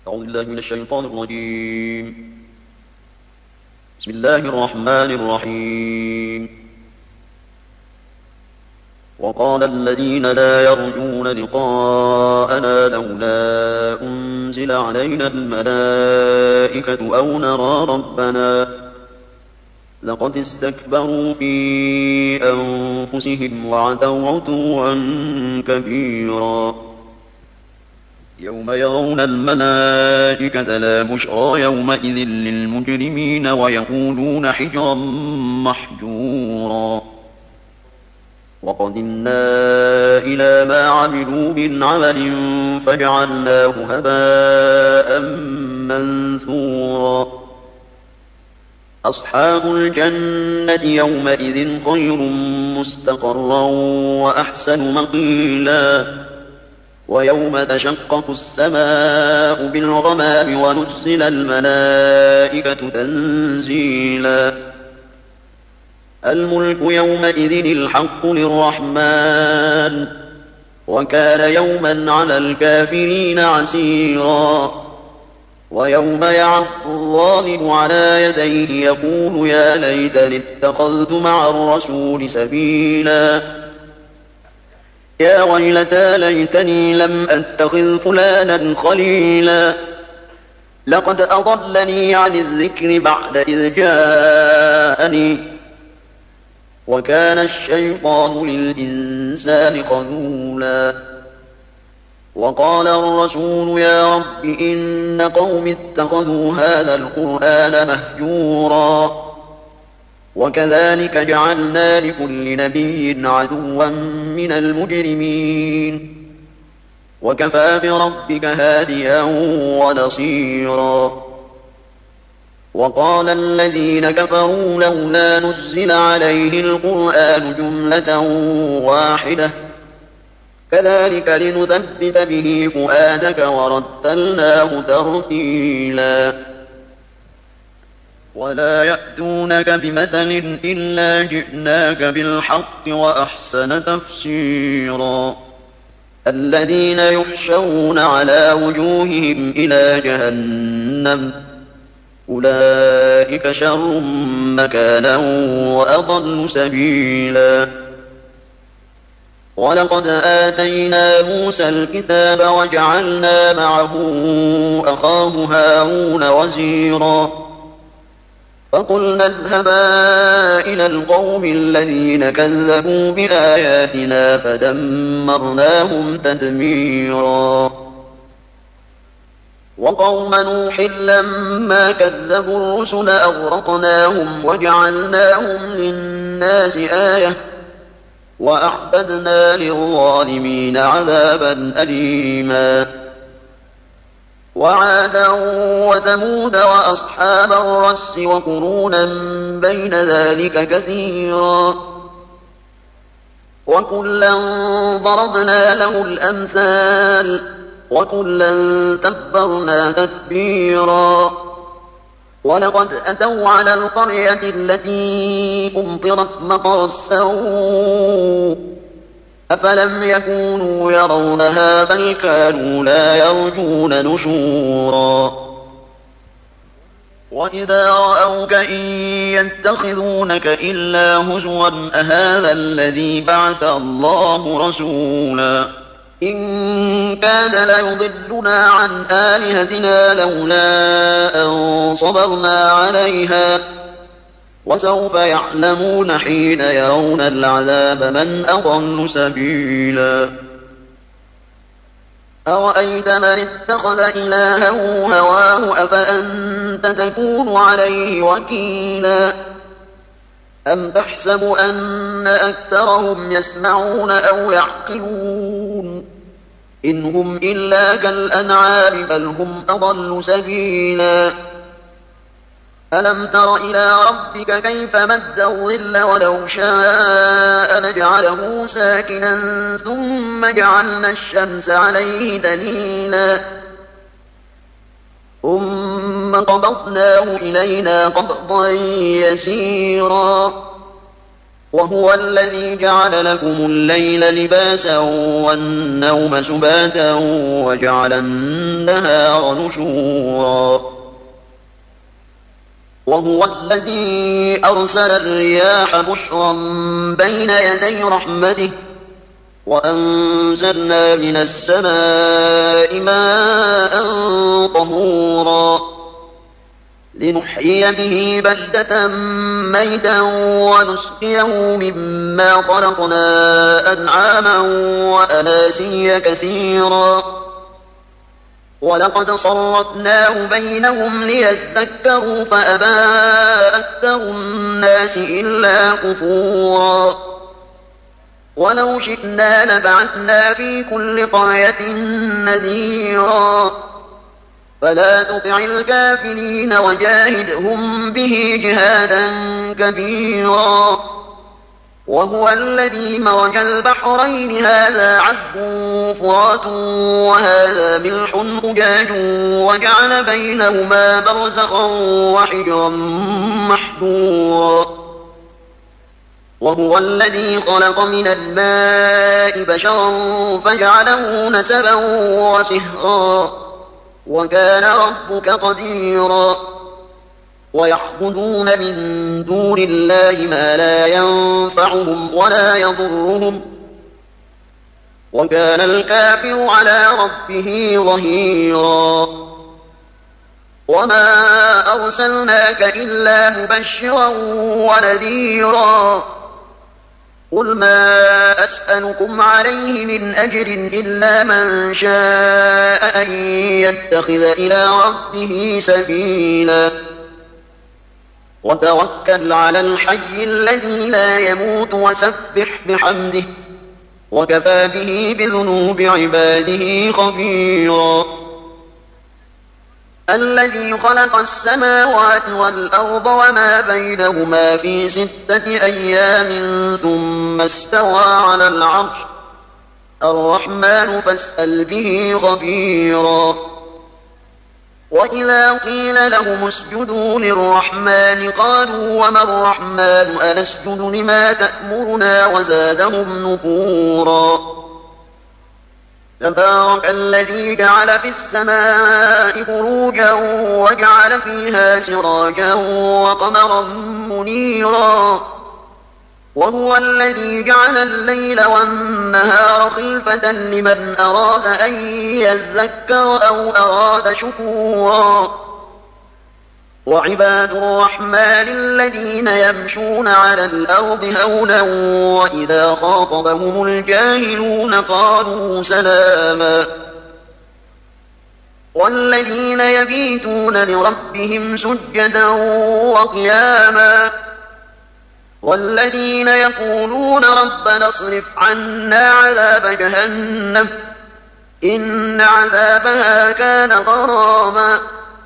أعوذ بالله من الشيطان الرجيم. بسم الله الرحمن الرحيم. وقال الذين لا يرجون لقاءنا لولا أنزل علينا الملائكة أو نرى ربنا لقد استكبروا في أنفسهم وعتوا عتوا كبيرا. يوم يرون الملائكة لا بشرى يومئذ للمجرمين ويقولون حجرا محجورا. وقدمنا إلى ما عملوا من عمل فجعلناه هباء منثورا. أصحاب الجنة يومئذ خير مستقرا وأحسن مقيلا. ويوم تشقق السماء بالغمام ونزل الملائكة تنزيلا. الملك يومئذ الحق للرحمن وكان يوما على الكافرين عسيرا. ويوم يعض الظالم على يديه يقول يا ليتني اتخذت مع الرسول سبيلا. يا ويلتى ليتني لم أتخذ فلانا خليلا لقد أضلني عن الذكر بعد إذ جاءني وكان الشيطان للإنسان خذولا. وقال الرسول يا رب إن قوم اتخذوا هذا القرآن مهجورا. وكذلك جعلنا لكل نبي عدوا من المجرمين وكفى بربك هاديا ونصيرا. وقال الذين كفروا لولا نزل عليه القرآن جملة واحدة كذلك لنثبت به فؤادك ورتلناه ترتيلا. ولا يأتونك بمثل إلا جئناك بالحق وأحسن تفسيرا. الذين يحشرون على وجوههم إلى جهنم أولئك شر مكانا وأضل سبيلا. ولقد آتينا موسى الكتاب وجعلنا معه أخاه هارون وزيرا. فقلنا اذهبا إلى القوم الذين كذبوا بآياتنا فدمرناهم تدميرا. وقوم نوح لما كذبوا الرسل أغرقناهم وجعلناهم للناس آية وأعتدنا للظالمين عذابا أليما. وعادا وثمود وأصحاب الرس وقرونا بين ذلك كثيرا. وكلا ضربنا له الأمثال وكلا تبرنا تتبيرا. ولقد أتوا على القرية التي أمطرت مطر السوء أفلم يكونوا يرونها بل كانوا لا يرجون نشورا. وإذا رأوك إن يتخذونك إلا هزوا أهذا الذي بعث الله رسولا. إن كان ليضلنا عن آلهتنا لولا أن صبرنا عليها وسوف يعلمون حين يرون العذاب من أضل سبيلا. أرأيت من اتخذ إلهه هواه أفأنت تكون عليه وكيلا. أم تحسب أن أكثرهم يسمعون أو يعقلون إن هم إلا كالأنعام بل هم أضل سبيلا. ألم تر إلى ربك كيف مد الظل ولو شاء لجعله ساكنا ثم جعلنا الشمس عليه دليلا ثم قبضناه إلينا قبضا يسيرا وهو الذي جعل لكم الليل لباسا والنوم سباتا وجعل النهار نشورا وهو الذي أرسل الرياح بشرا بين يدي رحمته وأنزلنا من السماء ماء طهورا لنحيي به بلدة ميتا ونسقيه مما خلقنا أنعاما وأناسيا كثيرا ولقد صرفناه بينهم ليذكروا فأبى أكثر الناس إلا كفورا ولو شئنا لبعثنا في كل قرية نذيرا فلا تطع الكافرين وجاهدهم به جهادا كبيرا وهو الذي مرج البحرين هذا عذب فرات وهذا ملح أجاج وجعل بينهما برزخا وحجرا محجورا وهو الذي خلق من الماء بشرا فجعله نسبا وصهرا وكان ربك قديرا ويعبدون من دون الله ما لا ينفعهم ولا يضرهم وكان الكافر على ربه ظهيرا وما أرسلناك إلا مبشرا ونذيرا قل ما أسألكم عليه من أجر إلا من شاء أن يتخذ إلى ربه سبيلا وتوكل على الحي الذي لا يموت وسبح بحمده وكفى به بذنوب عباده خبيرا الذي خلق السماوات والأرض وما بينهما في 6 أيام ثم استوى على العرش الرحمن فاسأل به خبيرا وإذا قيل لهم اسجدوا للرحمن قالوا وما الرحمن أنسجد لما تأمرنا وزادهم نفورا تبارك الذي جعل في السماء بروجا وجعل فيها سراجا وقمرا منيرا وهو الذي جعل الليل والنهار خلفة لمن أراد أن يذكر أو أراد شكورا وعباد الرحمن الذين يمشون على الأرض هونا وإذا خاطبهم الجاهلون قالوا سلاما والذين يبيتون لربهم سجدا وقياما والذين يقولون ربنا اصرف عنا عذاب جهنم إن عذابها كان غراما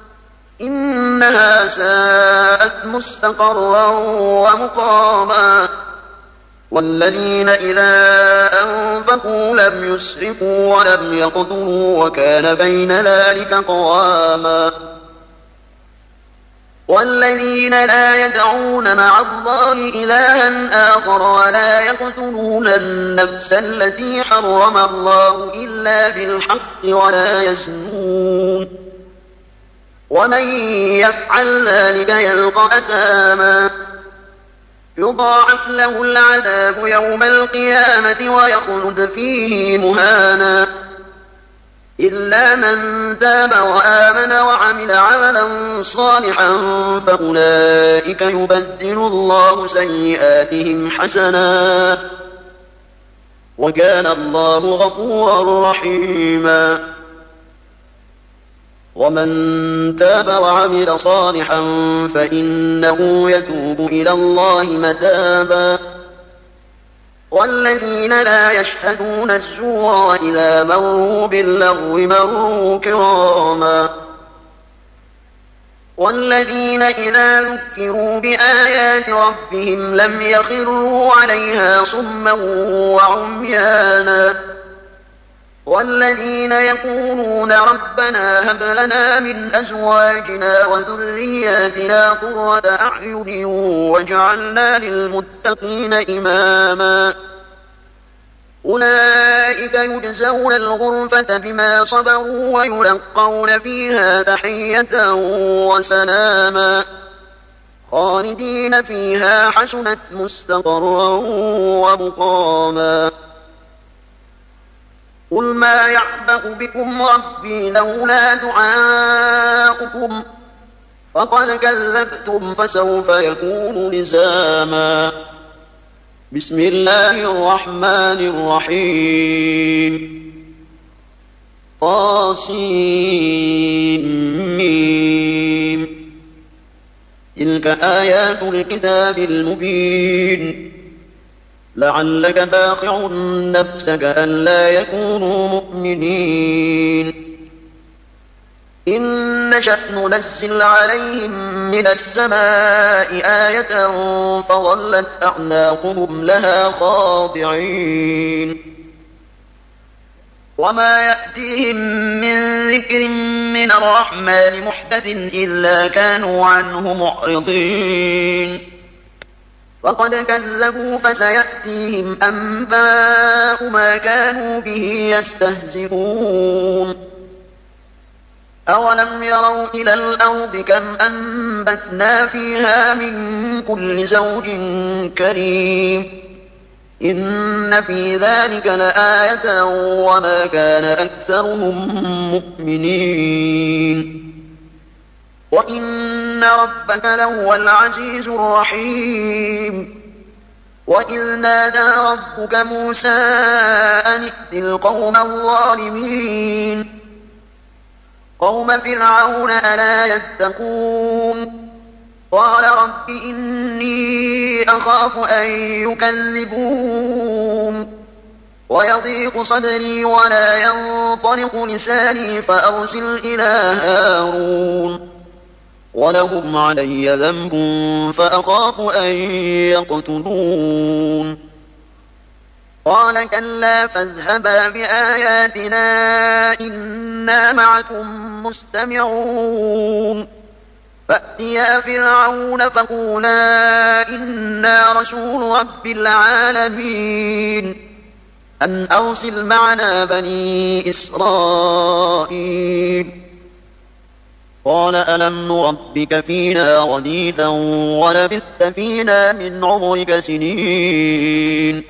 إنها ساءت مستقرا ومقاما والذين إذا أنفقوا لم يسرفوا ولم يقتروا وكان بين ذلك قواما والذين لا يدعون مع الله إلها آخر ولا يقتلون النفس التي حرم الله إلا بالحق ولا يزنون ومن يفعل ذلك يلقى أثاما يضاعف له العذاب يوم القيامة ويخلد فيه مهانا إلا من تاب وآمن وعمل عملا صالحا فأولئك يبدل الله سيئاتهم حسنات وكان الله غفورا رحيما ومن تاب وعمل صالحا فإنه يتوب إلى الله متابا والذين لا يشهدون الزور وإذا مروا باللغو مروا كراما والذين إذا ذكروا بآيات ربهم لم يخروا عليها صما وعميانا والذين يقولون ربنا هب لنا من أزواجنا وذرياتنا قرة أعين واجعلنا للمتقين إماما أولئك يجزون الغرفة بما صبروا ويلقون فيها تحية وسلاما خالدين فيها حسنت مستقرا ومقاما قل ما يعبأ بكم ربي لولا دعاؤكم فقد كذبتم فسوف يكون لزاما بسم الله الرحمن الرحيم طاسيم تلك آيات الكتاب المبين لعلك باخع نفسك ألا يكونوا مؤمنين إن نشأ ننزل عليهم من السماء آية فظلت أعناقهم لها خاضعين وما يأتيهم من ذكر من الرحمن محدث إلا كانوا عنه معرضين فقد كذبوا فسيأتيهم أنباء ما كانوا به يستهزئون أولم يروا إلى الأرض كم أنبتنا فيها من كل زوج كريم إن في ذلك لآية وما كان أكثرهم مؤمنين وإن ربك لهو العزيز الرحيم وإذ نادى ربك موسى أن ائت القوم الظالمين قوم فرعون ألا يتقون قال رب إني أخاف أن يكذبون ويضيق صدري ولا ينطلق لساني فأرسل إلى هارون ولهم علي ذنب فأخاف أن يقتلون قال كلا فاذهبا بآياتنا إنا معكم مستمعون فأتيا فرعون فقولا إنا رسول رب العالمين أن أرسل معنا بني إسرائيل قال ألم نربك فينا وليدا ولبثت فينا من عمرك سنين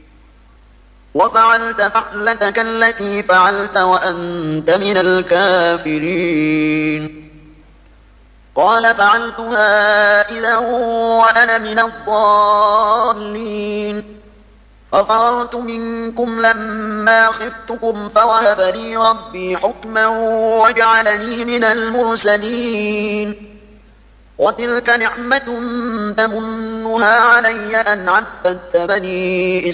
وفعلت فعلتك التي فعلت وأنت من الكافرين قال فعلتها إذا وأنا من الضالين ففررت منكم لما خفتكم فوهب لي ربي حكما وجعلني من المرسلين وتلك نعمة تمنها علي أن عبدت بني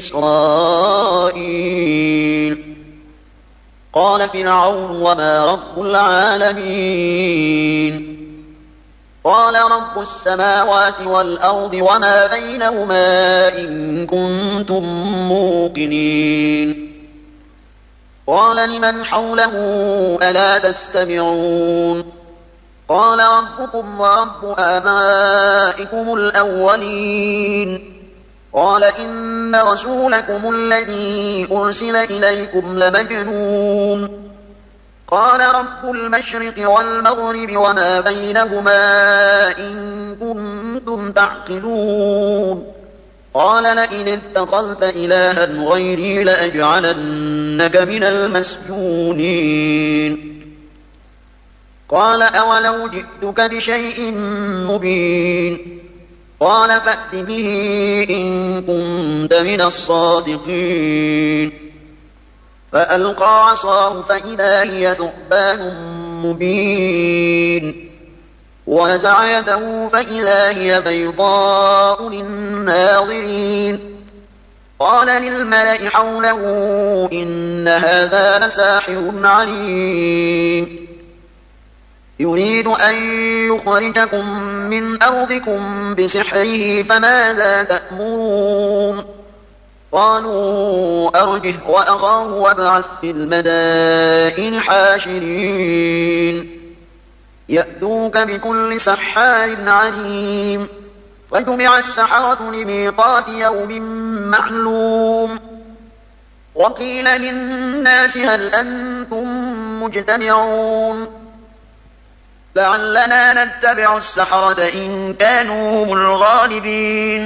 إسرائيل قال فرعون وما رب العالمين قال رب السماوات والأرض وما بينهما إن كنتم موقنين قال لمن حوله ألا تستمعون قال ربكم ورب آبائكم الأولين قال إن رسولكم الذي أرسل إليكم لمجنون قال رب المشرق والمغرب وما بينهما إن كنتم تعقلون قال لئن اتخذت إلها غيري لأجعلنك من المسجونين قال أولو جئتك بشيء مبين قال فأت به إن كنت من الصادقين فألقى عصاه فإذا هي ثعبان مبين ونزع يده فإذا هي بيضاء للناظرين قال للملأ حوله إن هذا لساحر عليم يريد أن يخرجكم من أرضكم بسحره فماذا تأمرون قالوا أرجه وأخاه وابعث في المدائن حاشرين يأتوك بكل سحار عليم. فجمع السحرة لميقات يوم معلوم وقيل للناس هل أنتم مجتمعون لعلنا نتبع السحرة إن كانوا هم الغالبين.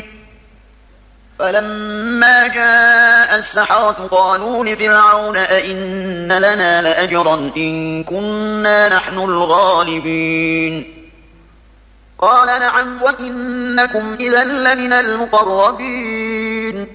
فلما جاء السحرة قالوا لفرعون أئن لنا لأجرا إن كنا نحن الغالبين. قال نعم وإنكم إذا لمن المقربين.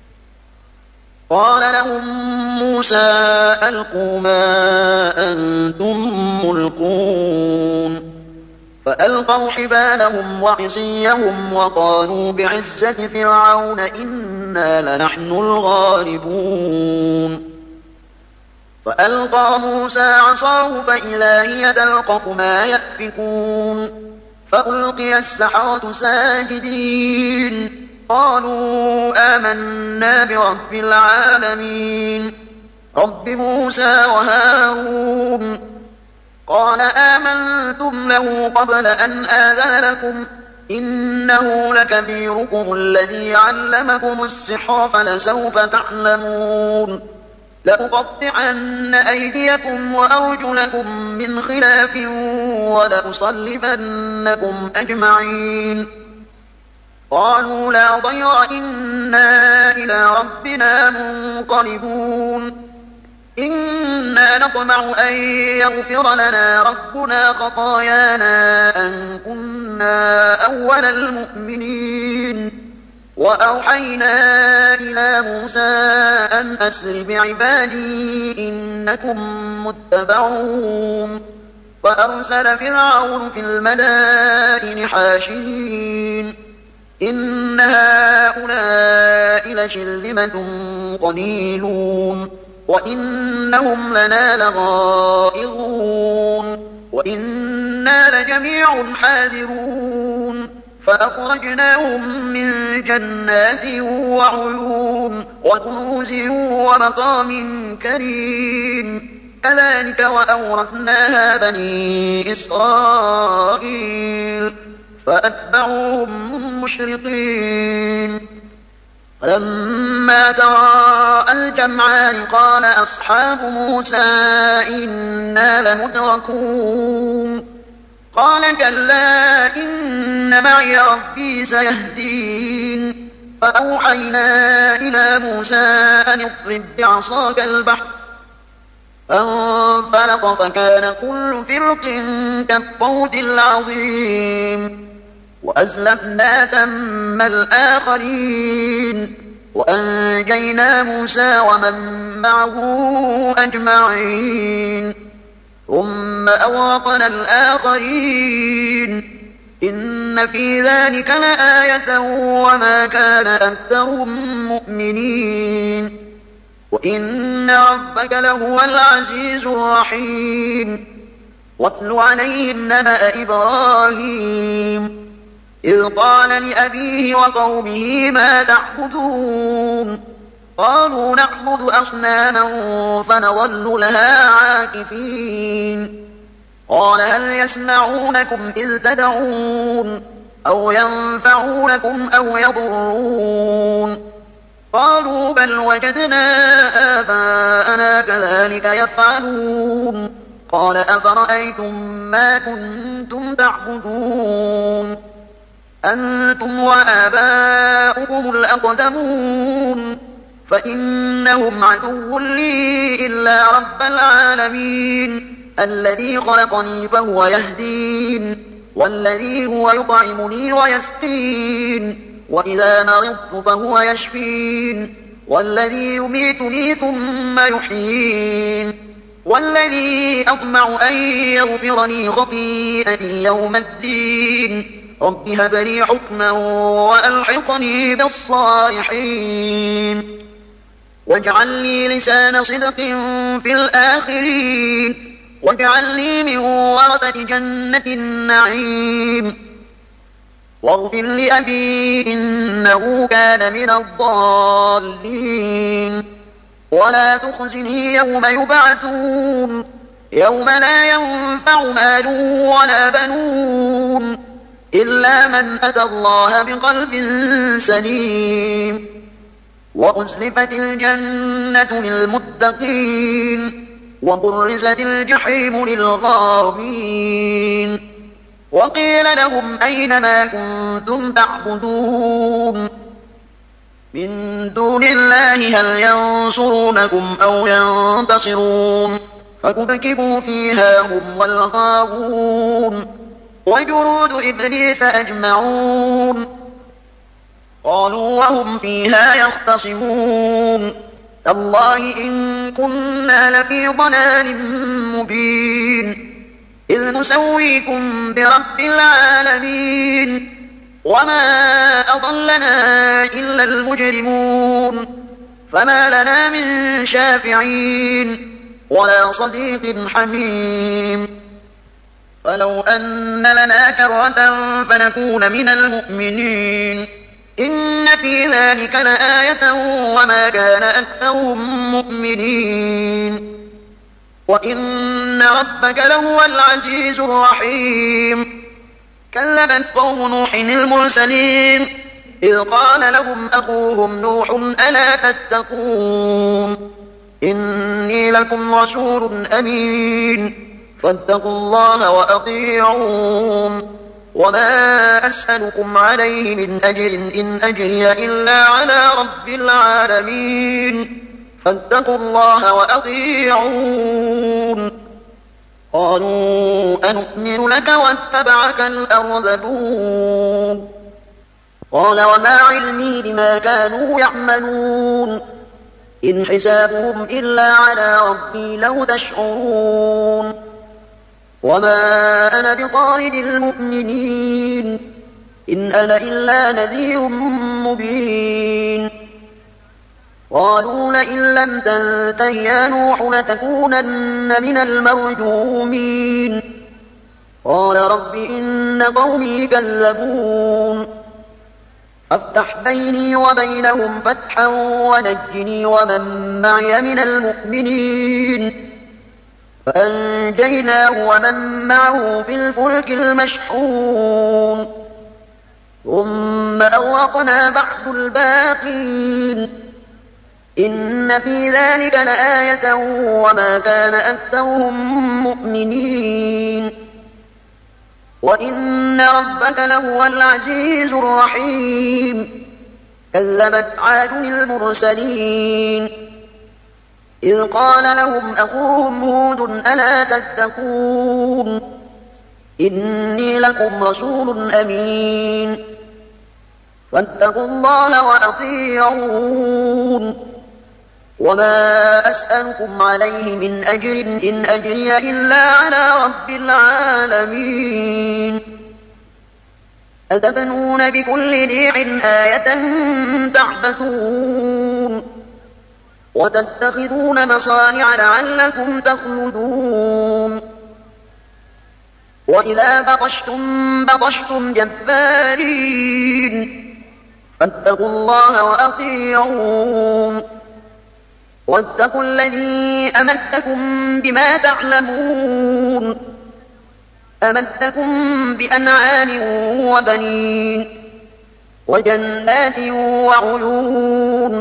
قال لهم موسى ألقوا ما أنتم ملقون فألقوا حبالهم وعصيهم وقالوا بعزة فرعون إنا لنحن الغالبون. فألقى موسى عصاه فإذا هي تلقف ما يأفكون فألقي السحرة ساجدين قالوا آمنا برب العالمين رب موسى وهارون. قال آمنتم له قبل أن آذن لكم إنه لكبيركم الذي علمكم السحر فلسوف تعلمون لأقطعن أيديكم وأرجلكم من خلاف ولأصلبنكم أجمعين. قالوا لا ضير إنا إلى ربنا منقلبون إنا نطمع أن يغفر لنا ربنا خطايانا أن كنا أول المؤمنين. وأوحينا إلى موسى أن أسر بعبادي إنكم متبعون. فأرسل فرعون في المدائن حاشرين إن هؤلاء لشرذمة قليلون وإنهم لنا لغائظون وإنا لجميع حاذرون. فأخرجناهم من جنات وعيون وكنوز ومقام كريم كذلك وأورثناها بني إسرائيل فأتبعوهم مشرقين. فلما تراءى الجمعان قال أصحاب موسى إنا لمدركون قال كلا إن معي ربي سيهدين. فأوحينا إلى موسى أن اضرب بعصاك البحر فانفلق فكان كل فرق كالطود العظيم. وأزلفنا ثم الآخرين وأنجينا موسى ومن معه أجمعين ثم أغرقنا الآخرين إن في ذلك لآية وما كان أكثرهم مؤمنين وإن ربك لهو العزيز الرحيم. واتل عليهم نبأ إبراهيم إذ قال لأبيه وقومه ما تعبدون قالوا نعبد أصناما فنظل لها عاكفين. قال هل يسمعونكم إذ تدعون أو ينفعونكم أو يضرون قالوا بل وجدنا آباءنا كذلك يفعلون. قال أفرأيتم ما كنتم تعبدون أنتم وآباؤكم الأقدمون فإنهم عدو لي إلا رب العالمين الذي خلقني فهو يهدين والذي هو يطعمني ويسقين وإذا مرضت فهو يشفين والذي يميتني ثم يحيين والذي أطمع أن يغفر لي خطيئتي يوم الدين رب هب لي حكما وألحقني بالصالحين واجعل لي لسان صدق في الآخرين واجعل لي من ورثة جنة النعيم واغفر لأبي إنه كان من الضالين ولا تخزني يوم يبعثون يوم لا ينفع مال ولا بنون إلا من أتى الله بقلب سليم وأزلفت الجنة للمتقين وبرزت الجحيم للغاوين وقيل لهم أين ما كنتم تعبدون من دون الله هل ينصرونكم أو ينتصرون فكبكبوا فيها هم والغاوون وجنود إبليس أجمعون قالوا وهم فيها يختصمون تالله إن كنا لفي ضلال مبين إذ نسويكم برب العالمين وما أضلنا إلا المجرمون فما لنا من شافعين ولا صديق حميم فلو أن لنا كرة فنكون من المؤمنين إن في ذلك لآية وما كان أكثرهم مؤمنين وإن ربك لهو العزيز الرحيم كذبت قوم نوح المرسلين إذ قال لهم أخوهم نوح ألا تتقون إني لكم رسول أمين فاتقوا الله وأطيعون وما أسألكم عليه من أجر إن أجري إلا على رب العالمين فاتقوا الله وأطيعون قالوا أنؤمن لك واتبعك الأرذلون قال وما علمي بما كانوا يعملون إن حسابهم إلا على ربي لو تشعرون وما أنا بطارد المؤمنين إن أنا إلا نذير مبين قالوا لئن لم تنته يا نوح لتكونن من المرجومين قال رب إن قومي كذبون فافتح بيني وبينهم فتحا ونجني ومن معي من المؤمنين فأنجيناه ومن معه في الفلك المشحون ثم أغرقنا بعد الباقين إن في ذلك لآية وما كان أكثرهم مؤمنين وإن ربك لهو العزيز الرحيم كذبت عاد المرسلين إذ قال لهم أخوهم هود ألا تتقون إني لكم رسول أمين فاتقوا الله وأطيعون وما أسألكم عليه من أجر إن أجري إلا على رب العالمين أتبنون بكل ريع آية تعبثون وتتخذون مصانع لعلكم تخلدون وإذا بطشتم جبارين فاتقوا الله وأطيعون واتقوا الذي أمدكم بما تعلمون أمدكم بأنعام وبنين وجنات وعيون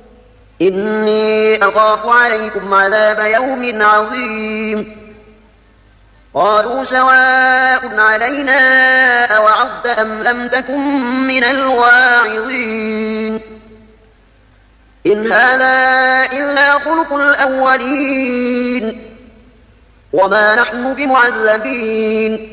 إني أخاف عليكم عذاب يوم عظيم قالوا سواء علينا أوعظت أم لم تكن من الواعظين إن هذا إلا خلق الأولين وما نحن بمعذبين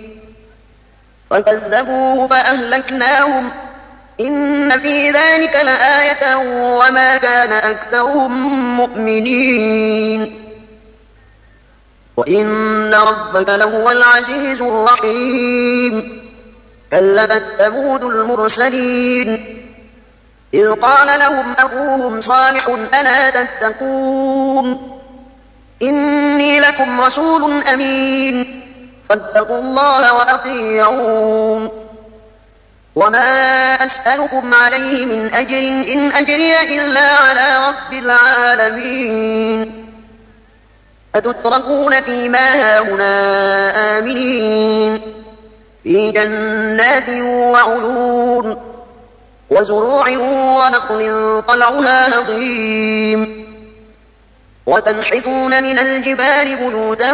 فكذبوه فأهلكناهم إن في ذلك لآية وما كان أكثرهم مؤمنين وإن ربك لهو العزيز الرحيم كذبت ثمود المرسلين إذ قال لهم أخوهم صالح ألا تتقون إني لكم رسول أمين فاتقوا الله وأطيعون وما أسألكم عليه من أجر إن أجري إلا على رب العالمين أتتركون فيما هاهنا آمنين في جنات وعيون وزروع ونخل طلعها هضيم وتنحتون من الجبال بيوتا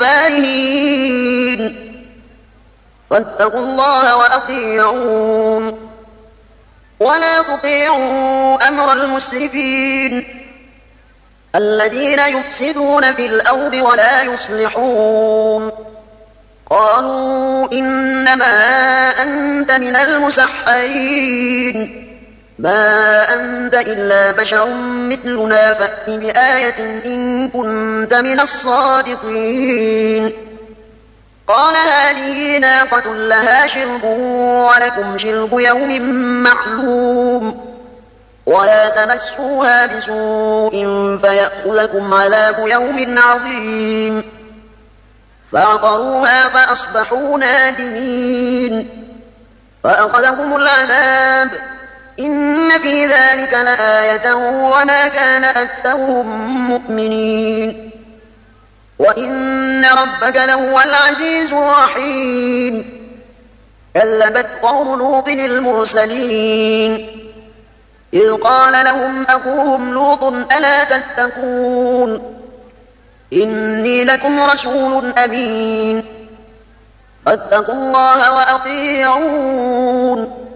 فارهين فاتقوا الله وأطيعون ولا تطيعوا أمر المسرفين الذين يفسدون في الأرض ولا يصلحون قالوا إنما أنت من المسحرين ما أنت إلا بشر مثلنا فأت بآية إن كنت من الصادقين قال هذه ناقة لها شرب ولكم شرب يوم معلوم ولا تمسوها بسوء فيأخذكم عذاب يوم عظيم فعقروها فأصبحوا نادمين فأخذهم العذاب إن في ذلك لآية وما كان أكثرهم مؤمنين وإن ربك لهو العزيز الرحيم كذبت قوم لوط المرسلين إذ قال لهم أخوهم لوط ألا تتقون إني لكم رسول أمين فاتقوا الله وأطيعون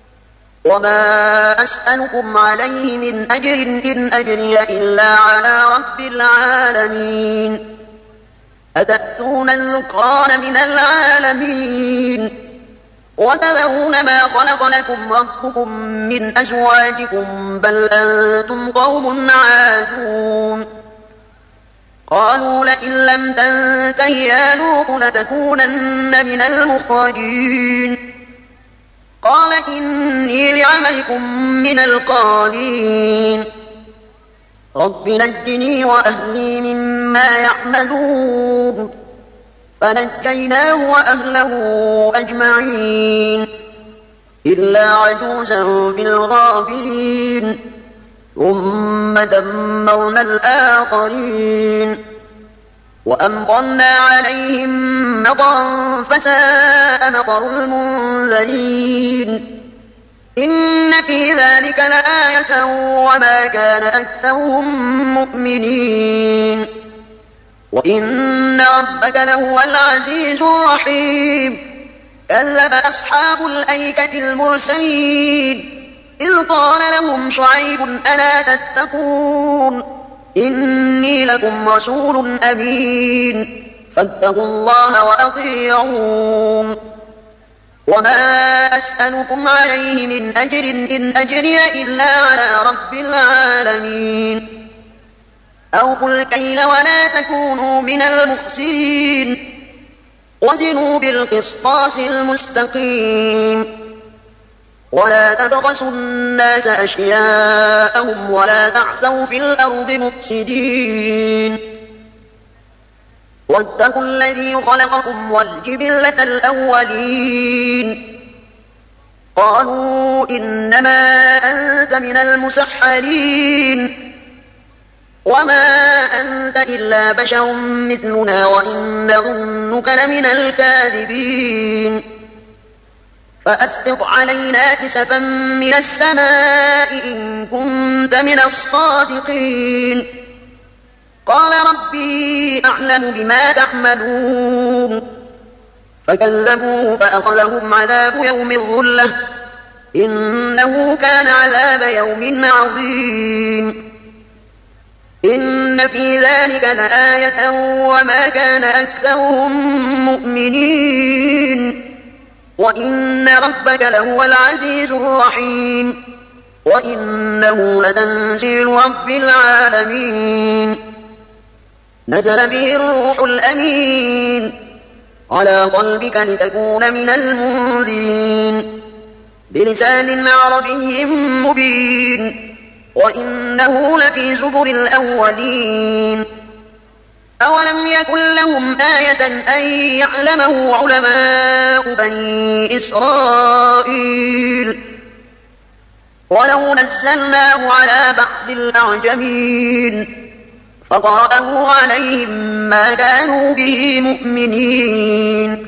وما أسألكم عليه من أجر إن أجري إلا على رب العالمين أتأتون الذكران من العالمين وتذرون ما خلق لكم ربكم من أزواجكم بل أنتم قوم عادون قالوا لئن لم تنته يا لوط لتكونن من المخرجين قال إني لعملكم من القالين رب نجني وأهلي مما يعملون فنجيناه وأهله أجمعين إلا عجوزا في الغابرين ثم دمرنا الآخرين وأمطرنا عليهم مطرا فساء مطر المنذرين إن في ذلك لآية وما كان أكثرهم مؤمنين وإن ربك لهو العزيز الرحيم كذب أصحاب الأيكة المرسلين إذ قال لهم شعيب ألا تتقون إني لكم رسول أمين فاتقوا الله وأطيعون وما أسألكم عليه من أجر إن أجري إلا على رب العالمين أوفوا الكيل ولا تكونوا من المخسرين وزنوا بالقسطاس المستقيم ولا تبخسوا الناس أشياءهم ولا تعثوا في الأرض مفسدين واتقوا الذي خلقكم والجبلة الأولين قالوا إنما أنت من المسحرين وما أنت إلا بشر مثلنا وإن نظنك لمن الكاذبين فأسقط علينا كسفا من السماء إن كنت من الصادقين قال ربي أعلم بما تعملون فكذبوه فأخذهم عذاب يوم الظلة إنه كان عذاب يوم عظيم إن في ذلك لآية وما كان أكثرهم مؤمنين وإن ربك لهو العزيز الرحيم وإنه لتنزيل رب العالمين نزل به الروح الأمين على قلبك لتكون من المنذرين بلسان عربي مبين وإنه لفي زبر الأولين أولم يكن لهم آية أن يعلمه علماء بني إسرائيل ولو نزلناه على بعض الأعجمين فقرأه عليهم ما كانوا به مؤمنين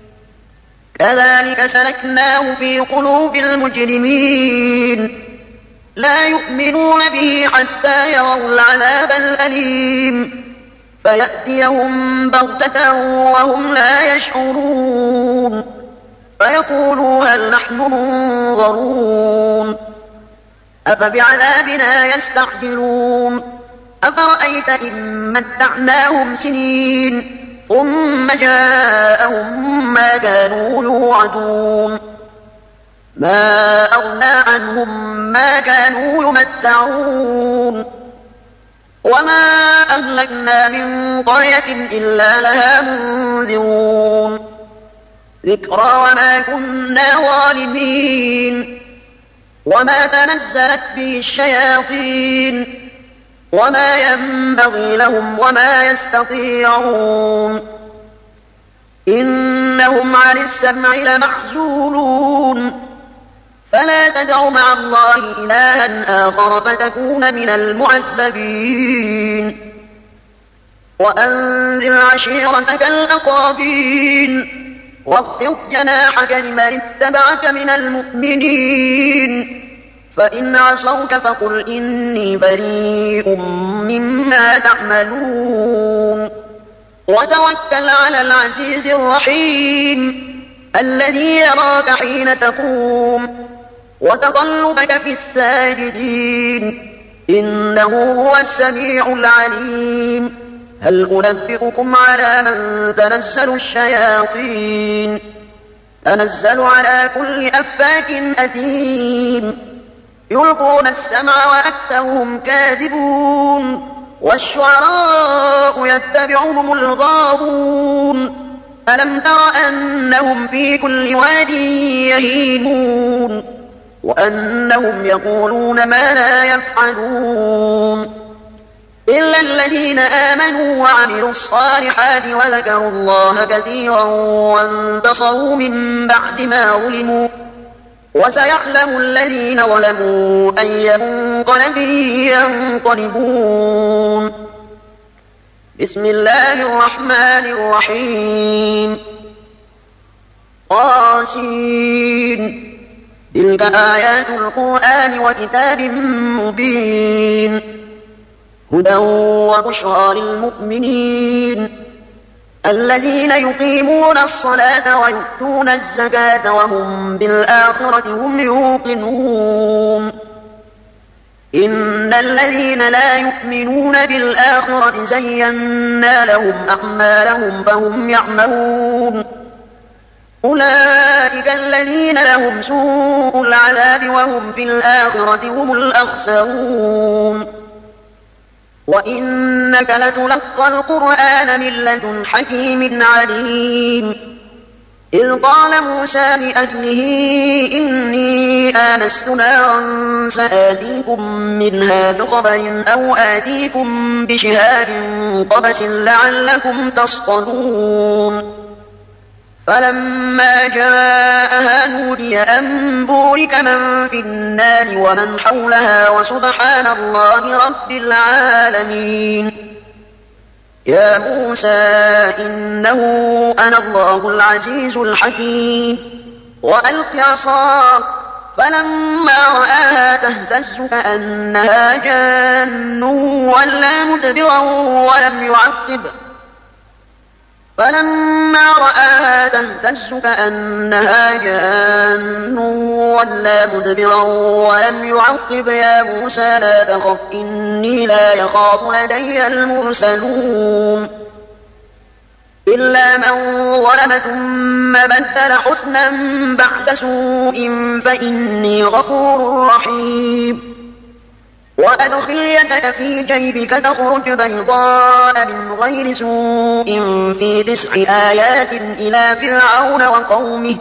كذلك سلكناه في قلوب المجرمين لا يؤمنون به حتى يروا العذاب الأليم فيأتيهم بغتة وهم لا يشعرون فيقولوا هل نحن منظرون أفبعذابنا يستعجلون أفرأيت إن متعناهم سنين ثم جاءهم ما كانوا يوعدون ما أغنى عنهم ما كانوا يمتعون وما أهلكنا من قرية إلا لها منذرون ذكرى وما كنا ظالمين وما تنزلت به الشياطين وما ينبغي لهم وما يستطيعون إنهم عن السمع لمعزولون فلا تدع مع الله إلها آخر فتكون من المعذبين وأنذر عشيرتك الأقربين واخفض جناحك لمن اتبعك من المؤمنين فإن عصوك فقل إني بريء مما تعملون وتوكل على العزيز الرحيم الذي يراك حين تقوم وتقلبك في الساجدين إنه هو السميع العليم هل أنبئكم على من تنزل الشياطين تنزل على كل أفاك أثيم يلقون السمع وأكثرهم كاذبون والشعراء يتبعهم الغاوون ألم تر أنهم في كل واد يهيمون وأنهم يقولون ما لا يفعلون إلا الذين آمنوا وعملوا الصالحات وذكروا الله كثيرا وانتصروا من بعد ما ظلموا وسيعلم الذين ظلموا أي منقلب ينقلبون بسم الله الرحمن الرحيم طاسين تلك آيات القرآن وكتاب مبين هدى وبشرى للمؤمنين الذين يقيمون الصلاة ويؤتون الزكاة وهم بالآخرة هم يوقنون إن الذين لا يؤمنون بالآخرة زينا لهم أعمالهم فهم يعملون أولئك الذين لهم سوء العذاب وهم في الآخرة هم الأخسرون وإنك لتلقى القرآن من لدن حكيم عليم إذ قال موسى لأهله إني آنست نارا سآتيكم منها بخبر أو آتيكم بشهاب قبس لعلكم تصطلون فلما جاءها نودي أن بورك من في النار ومن حولها وسبحان الله رب العالمين يا موسى إنه أنا الله العزيز الحكيم وألق عصاك فلما رآها تهتز كأنها جان ولا مدبرا ولم يعقب فلما رآها تهتز كأنها جان ولا مدبرا ولم يعقب يا موسى لا تخف إني لا يخاف لدي المرسلون إلا من ظلم ثم بدل حسنا بعد سوء فإني غفور رحيم وأدخل يدك في جيبك تخرج بيضاء من غير سوء في 9 آيات إلى فرعون وقومه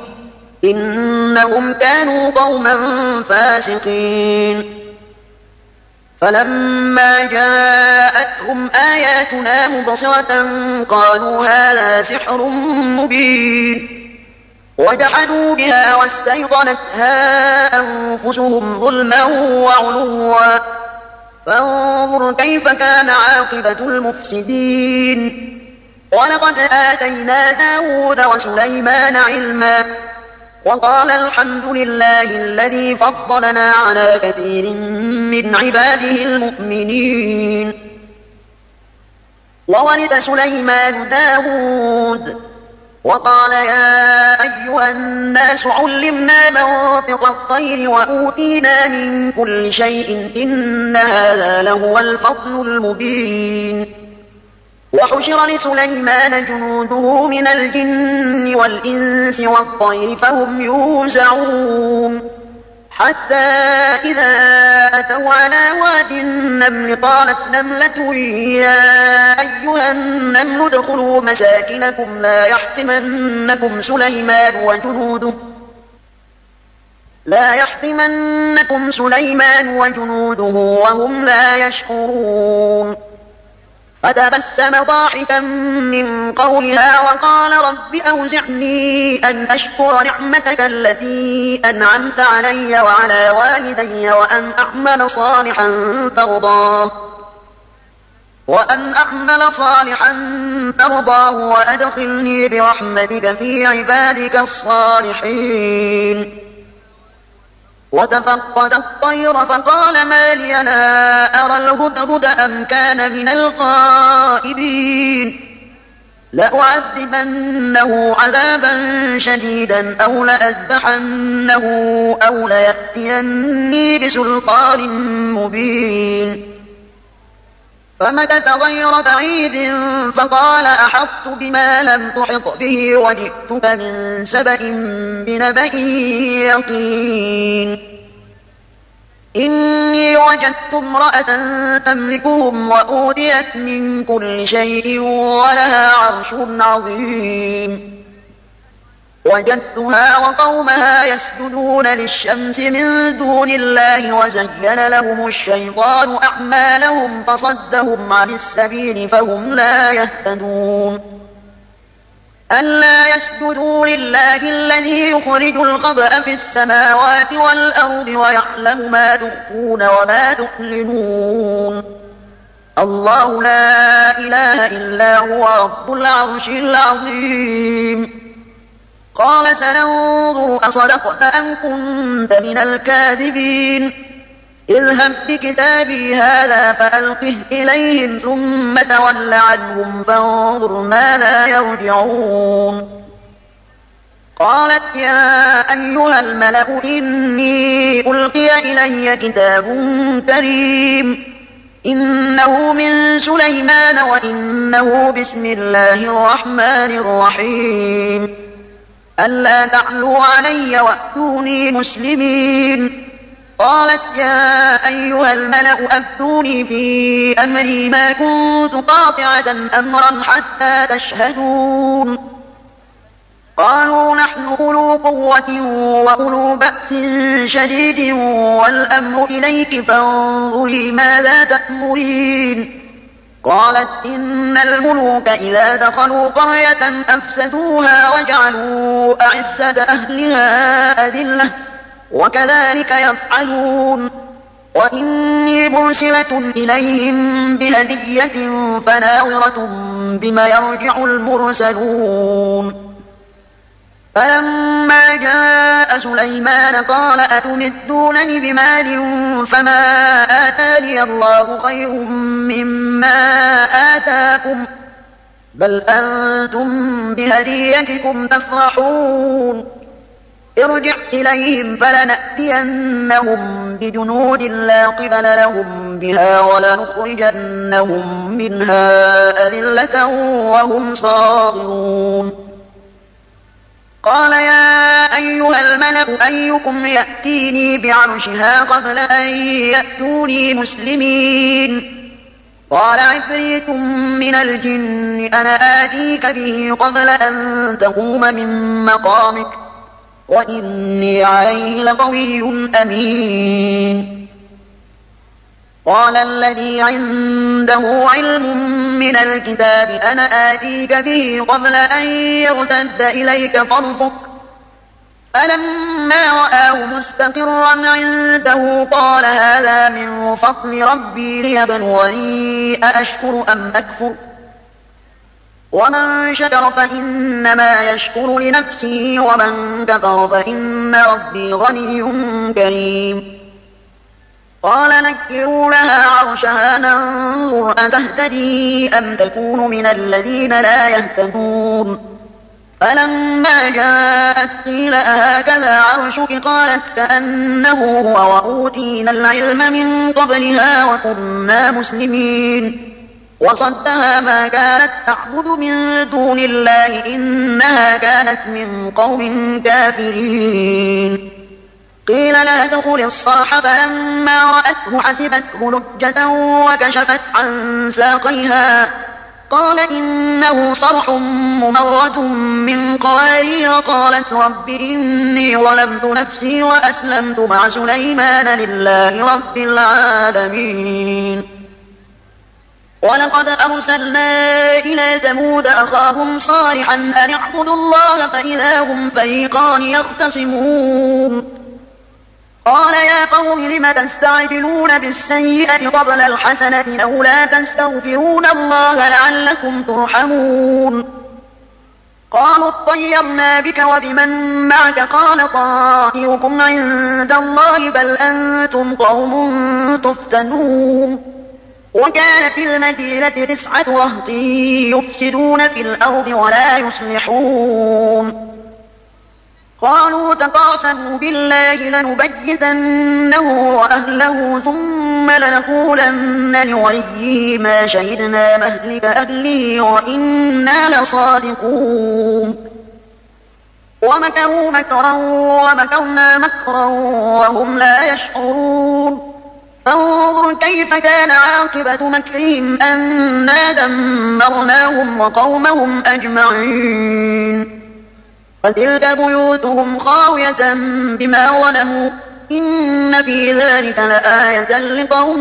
إنهم كانوا قوما فاسقين فلما جاءتهم آياتنا مبصرة قالوا هذا سحر مبين وجحدوا بها واستيقنتها أنفسهم ظلما وعلوا فانظر كيف كان عاقبة المفسدين ولقد آتينا داود وسليمان علما وقال الحمد لله الذي فضلنا على كثير من عباده المؤمنين وورث سليمان داود وقال يا أيها الناس علمنا منطق الطير وأوتينا من كل شيء إن هذا لهو الفضل المبين وحشر لسليمان جنوده من الجن والإنس والطير فهم يوزعون حتى إذا أتوا على واد النمل قالت نملة يا أيها النمل ادخلوا مساكنكم لا يحطمنكم سليمان وجنوده وهم لا يشعرون فتبسم ضاحكا من قولها وقال رب أوزعني أن أشكر نعمتك التي أنعمت علي وعلى والدي وأن أعمل صالحا ترضاه وأدخلني برحمتك في عبادك الصالحين وتفقد الطير فقال ما لي لا أرى الهدهد أم كان من الغائبين لأعذبنه عذابا شديدا أو لأذبحنه أو ليأتيني بسلطان مبين فمكث غير بعيد فقال أحطت بما لم تحط به وجئتك من سبأ بنبأ يقين إني وجدت امرأة تملكهم وأوتيت من كل شيء ولها عرش عظيم وجدتها وقومها يسجدون للشمس من دون الله وزين لهم الشيطان أعمالهم فصدهم عن السبيل فهم لا يهتدون ألا يسجدوا لله الذي يخرج الخبأ في السماوات والأرض ويعلم ما تخفون وما تعلنون الله لا إله إلا هو رب العرش العظيم قال سننظر أصدقت أم كنت من الكاذبين اذهب بكتابي هذا فألقه إليهم ثم تول عنهم فانظر ماذا يرجعون قالت يا أيها الملأ إني ألقي إلي كتاب كريم إنه من سليمان وإنه بسم الله الرحمن الرحيم ألا تعلوا علي وأتوني مسلمين قالت يا أيها الملأ أفتوني في أمري ما كنت قاطعة أمرا حتى تشهدون قالوا نحن أولو قوة وأولو بأس شديد والأمر إليك فانظري ماذا تأمرين قالت إن الملوك إذا دخلوا قرية أفسدوها وجعلوا أعزة أهلها أذلة وكذلك يفعلون وإني مرسلة إليهم بهدية فناظرة بما يرجع المرسلون فلما جاء سليمان قال أتمدونني بمال فما آتاني الله خير مما آتاكم بل أنتم بهديتكم تفرحون ارجع إليهم فلنأتينهم بجنود لا قبل لهم بها ولنخرجنهم منها أذلة وهم صاغرون قال يا أيها الملأ أيكم يأتيني بعرشها قبل أن يأتوني مسلمين قال عفريت من الجن أنا آتيك به قبل أن تقوم من مقامك وإني عليه لقوي أمين قال الذي عنده علم من الكتاب أنا آتيك به قبل أن يرتد إليك طرفك فلما رآه مستقرا عنده قال هذا من فضل ربي ليبلوني أأشكر أم أكفر ومن شكر فإنما يشكر لنفسه ومن كفر فإن ربي غني كريم قال نكروا لها عرشها ننظر أتهتدي أم تكون من الذين لا يهتدون فلما جاءت قيل أهكذا عرشك قالت كأنه هو وأوتينا العلم من قبلها وكنا مسلمين وصدها ما كانت تعبد من دون الله إنها كانت من قوم كافرين قيل لا تدخل الصرح فلما رأته حسبته لجة وكشفت عن ساقيها قال إنه صرح ممرد من قوارير قالت رب إني ظلمت نفسي وأسلمت مع سليمان لله رب العالمين ولقد أرسلنا إلى ثمود أخاهم صالحا أن اعبدوا الله فإذا هم فريقان يختصمون قال يا قوم لم تستعجلون بالسيئة قبل الحسنة لولا تستغفرون الله لعلكم ترحمون قالوا اطيرنا بك وبمن معك قال طائركم عند الله بل أنتم قوم تفتنون وكان في المدينة 9 رهط يفسدون في الأرض ولا يصلحون قالوا تقاسموا بالله لنبيتنه وأهله ثم لنقولن لوليه ما شهدنا مهلك أهله وإنا لصادقون ومكروا مكرا ومكرنا مكرا وهم لا يشعرون فانظر كيف كان عاقبة مكرهم أنا دمرناهم وقومهم أجمعين فتلك بيوتهم خاوية بما ظلموا إن في ذلك لآية لقوم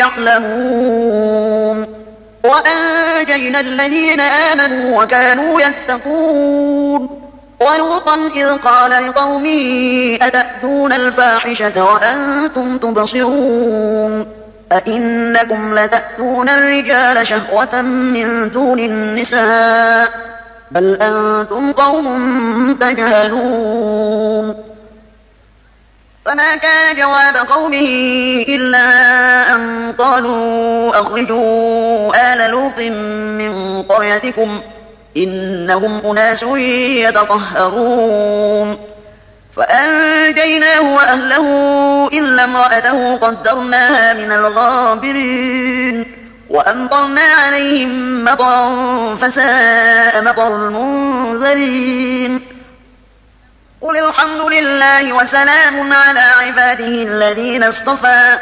يعلمون وأنجينا الذين آمنوا وكانوا يتقون ولوطا إذ قال لقومه أتأتون الفاحشة وأنتم تبصرون أئنكم لتأتون الرجال شهوة من دون النساء بل أنتم قوم تجهلون فما كان جواب قومه إلا أن قالوا أخرجوا آل لوط من قريتكم إنهم أناس يتطهرون فأنجيناه وأهله إلا امرأته قدرناها من الغابرين وأمطرنا عليهم مطرا فساء مطر المنذرين قل الحمد لله وسلام على عباده الذين اصطفى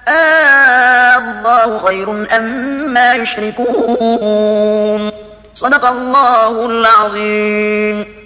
الله خير أما يشركون صدق الله العظيم